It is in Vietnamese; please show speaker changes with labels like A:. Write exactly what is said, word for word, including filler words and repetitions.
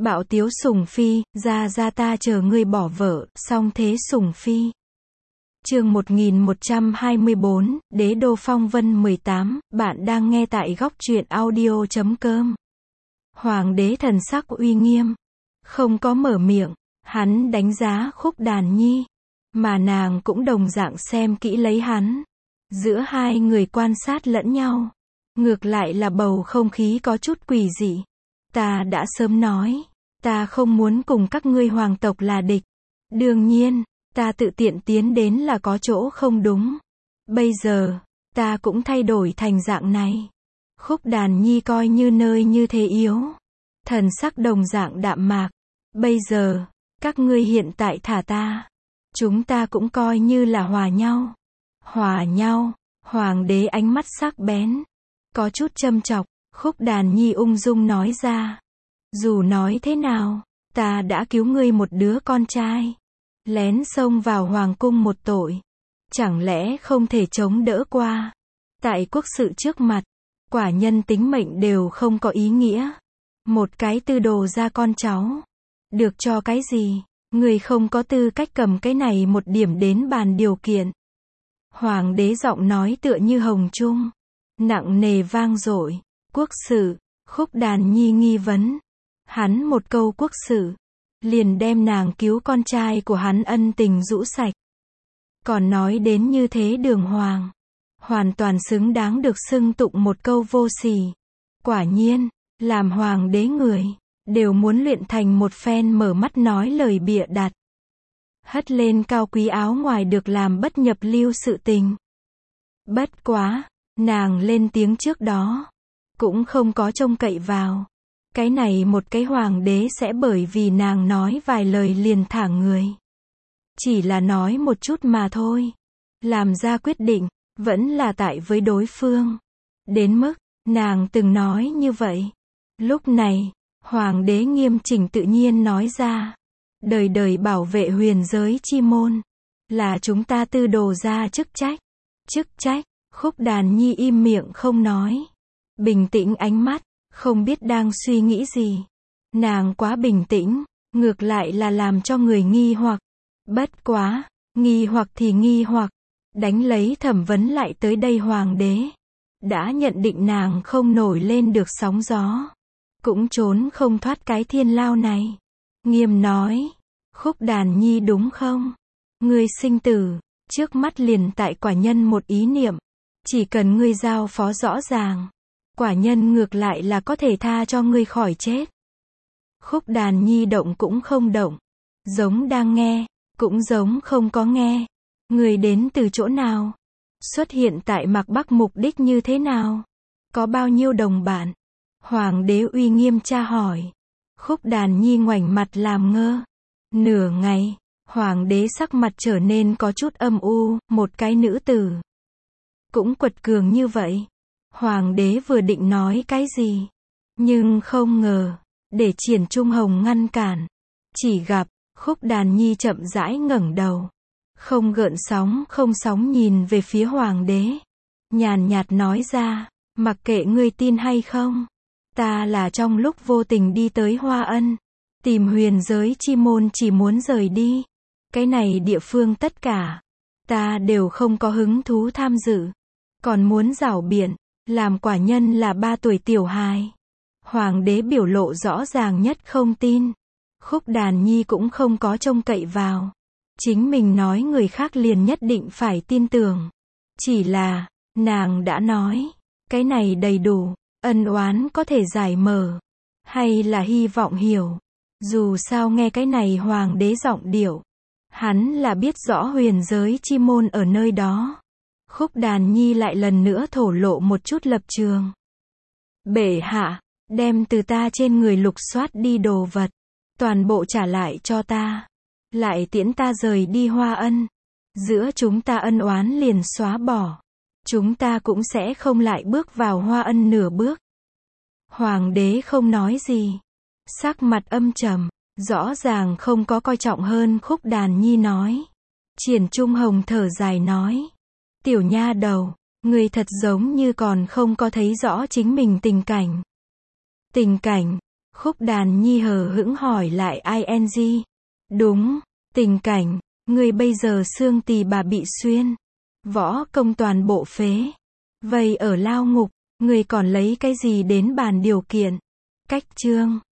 A: Bạo tiếu sủng phi, ra ra ta chờ ngươi bỏ vợ, song thế sủng phi. Chương một nghìn một trăm hai mươi bốn, Đế đô phong vân mười tám, bạn đang nghe tại góc truyện audio chấm com. Hoàng đế thần sắc uy nghiêm, không có mở miệng, hắn đánh giá Khúc Đàn Nhi, mà nàng cũng đồng dạng xem kỹ lấy hắn. Giữa hai người quan sát lẫn nhau, ngược lại là bầu không khí có chút quỷ dị. Ta đã sớm nói, ta không muốn cùng các ngươi hoàng tộc là địch. Đương nhiên, ta tự tiện tiến đến là có chỗ không đúng. Bây giờ, ta cũng thay đổi thành dạng này. Khúc Đàn Nhi coi như nơi như thế yếu. Thần sắc đồng dạng đạm mạc. Bây giờ, các ngươi hiện tại thả ta. Chúng ta cũng coi như là hòa nhau. Hòa nhau, hoàng đế ánh mắt sắc bén. Có chút châm chọc, Khúc Đàn Nhi ung dung nói ra. Dù nói thế nào, ta đã cứu ngươi một đứa con trai. Lén xông vào hoàng cung một tội. Chẳng lẽ không thể chống đỡ qua. Tại quốc sự trước mặt, quả nhân tính mệnh đều không có ý nghĩa. Một cái tư đồ ra con cháu. Được cho cái gì? Ngươi không có tư cách cầm cái này một điểm đến bàn điều kiện. Hoàng đế giọng nói tựa như hồng trung. Nặng nề vang dội. Quốc sự, Khúc Đàn Nhi nghi vấn. Hắn một câu quốc sự, liền đem nàng cứu con trai của hắn ân tình rũ sạch. Còn nói đến như thế đường hoàng. Hoàn toàn xứng đáng được xưng tụng một câu vô sỉ. Quả nhiên, làm hoàng đế người, đều muốn luyện thành một phen mở mắt nói lời bịa đặt. Hất lên cao quý áo ngoài được làm bất nhập lưu sự tình. Bất quá, nàng lên tiếng trước đó, cũng không có trông cậy vào. Cái này một cái hoàng đế sẽ bởi vì nàng nói vài lời liền thả người. Chỉ là nói một chút mà thôi. Làm ra quyết định, vẫn là tại với đối phương. Đến mức, nàng từng nói như vậy. Lúc này, hoàng đế nghiêm chỉnh tự nhiên nói ra. Đời đời bảo vệ huyền giới chi môn. Là chúng ta tư đồ ra chức trách. Chức trách, Khúc Đàn Nhi im miệng không nói. Bình tĩnh ánh mắt. Không biết đang suy nghĩ gì. Nàng quá bình tĩnh, ngược lại là làm cho người nghi hoặc. Bất quá, nghi hoặc thì nghi hoặc. Đánh lấy thẩm vấn lại tới đây hoàng đế. Đã nhận định nàng không nổi lên được sóng gió. Cũng trốn không thoát cái thiên lao này. Nghiêm nói, Khúc Đàn Nhi đúng không? Ngươi sinh tử, trước mắt liền tại quả nhân một ý niệm. Chỉ cần ngươi giao phó rõ ràng. Quả nhân ngược lại là có thể tha cho ngươi khỏi chết. Khúc Đàn Nhi động cũng không động. Giống đang nghe, cũng giống không có nghe. Người đến từ chỗ nào? Xuất hiện tại Mạc Bắc mục đích như thế nào? Có bao nhiêu đồng bạn? Hoàng đế uy nghiêm tra hỏi. Khúc Đàn Nhi ngoảnh mặt làm ngơ. Nửa ngày, hoàng đế sắc mặt trở nên có chút âm u, một cái nữ tử. Cũng quật cường như vậy. Hoàng đế vừa định nói cái gì, nhưng không ngờ, để Triển Trung Hồng ngăn cản. Chỉ gặp, Khúc Đàn Nhi chậm rãi ngẩng đầu. Không gợn sóng không sóng nhìn về phía hoàng đế. Nhàn nhạt nói ra, mặc kệ ngươi tin hay không. Ta là trong lúc vô tình đi tới Hoa Ân. Tìm huyền giới chi môn chỉ muốn rời đi. Cái này địa phương tất cả. Ta đều không có hứng thú tham dự. Còn muốn rảo biện. Làm quả nhân là ba tuổi tiểu hài. Hoàng đế biểu lộ rõ ràng nhất không tin. Khúc Đàn Nhi cũng không có trông cậy vào. Chính mình nói người khác liền nhất định phải tin tưởng. Chỉ là, nàng đã nói, cái này đầy đủ, ân oán có thể giải mở. Hay là hy vọng hiểu. Dù sao nghe cái này hoàng đế giọng điệu. Hắn là biết rõ huyền giới chi môn ở nơi đó. Khúc Đàn Nhi lại lần nữa thổ lộ một chút lập trường. Bệ hạ, đem từ ta trên người lục soát đi đồ vật. Toàn bộ trả lại cho ta. Lại tiễn ta rời đi Hoa Ân. Giữa chúng ta ân oán liền xóa bỏ. Chúng ta cũng sẽ không lại bước vào Hoa Ân nửa bước. Hoàng đế không nói gì. Sắc mặt âm trầm, rõ ràng không có coi trọng hơn Khúc Đàn Nhi nói. Triển Trung Hồng thở dài nói. Tiểu nha đầu, người thật giống như còn không có thấy rõ chính mình tình cảnh. Tình cảnh, Khúc Đàn Nhi hờ hững hỏi lại ing. Đúng, tình cảnh, người bây giờ xương tỳ bà bị xuyên. Võ công toàn bộ phế. Vậy ở lao ngục, người còn lấy cái gì đến bàn điều kiện? Cách chương.